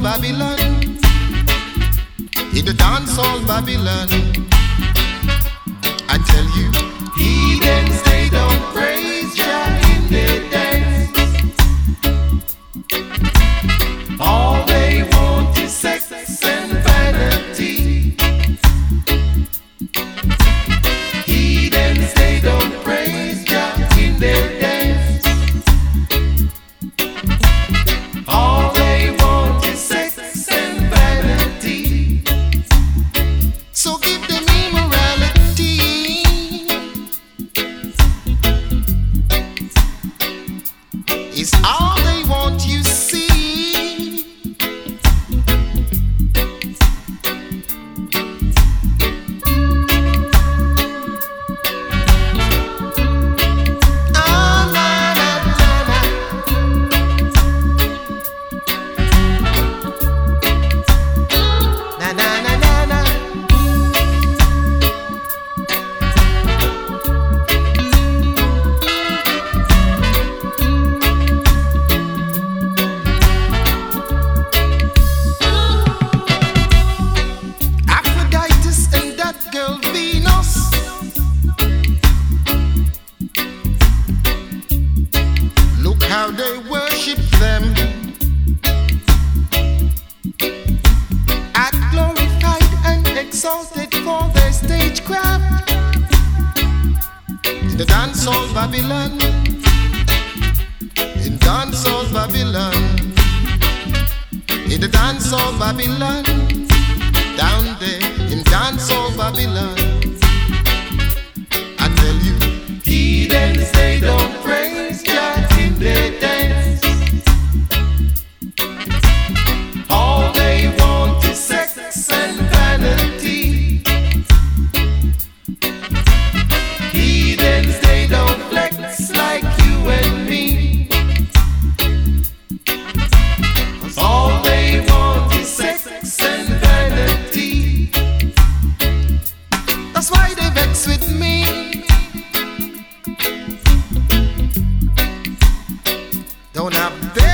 Babylon, in the dancehall Babylon, I tell you, heathens they don't praise Jah in their dance. All they want is sex and vanity. Heathens they don't praise Jah in their dance. All they want is sex and vanity. So give them immorality. It's all they want, you see. How they worship them, act glorified and exalted for their stagecraft. In the dancehall Babylon, in dancehall Babylon, in the dancehall Babylon, down there in dancehall Babylon, I tell you, heathens they don't praise Jah in their dance. All they want is sex and vanity. Heathens they don't flex like you and me. All they want is sex and vanity. That's why they vex with me. Don't have